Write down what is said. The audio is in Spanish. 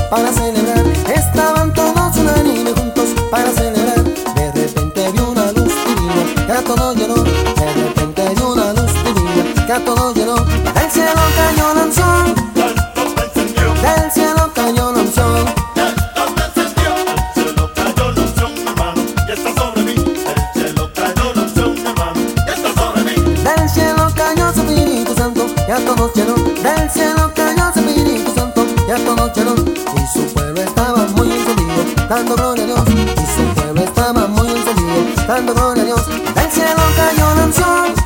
para celebrar. Estaban todos unánime juntos para celebrar. De repente vi una luz divina que a todo llenó. De repente vi una luz divina que a todo llenó. Del cielo cayó la unción. Del cielo cayó la unción. Del cielo cayó su Espíritu Santo y a todos llenó. Del cielo cayó su Espíritu Santo y a todos llenó. Y su pueblo estaba muy encendido, dando gloria a Dios. Y su pueblo estaba muy encendido, dando gloria a Dios. Del cielo cayó la unción.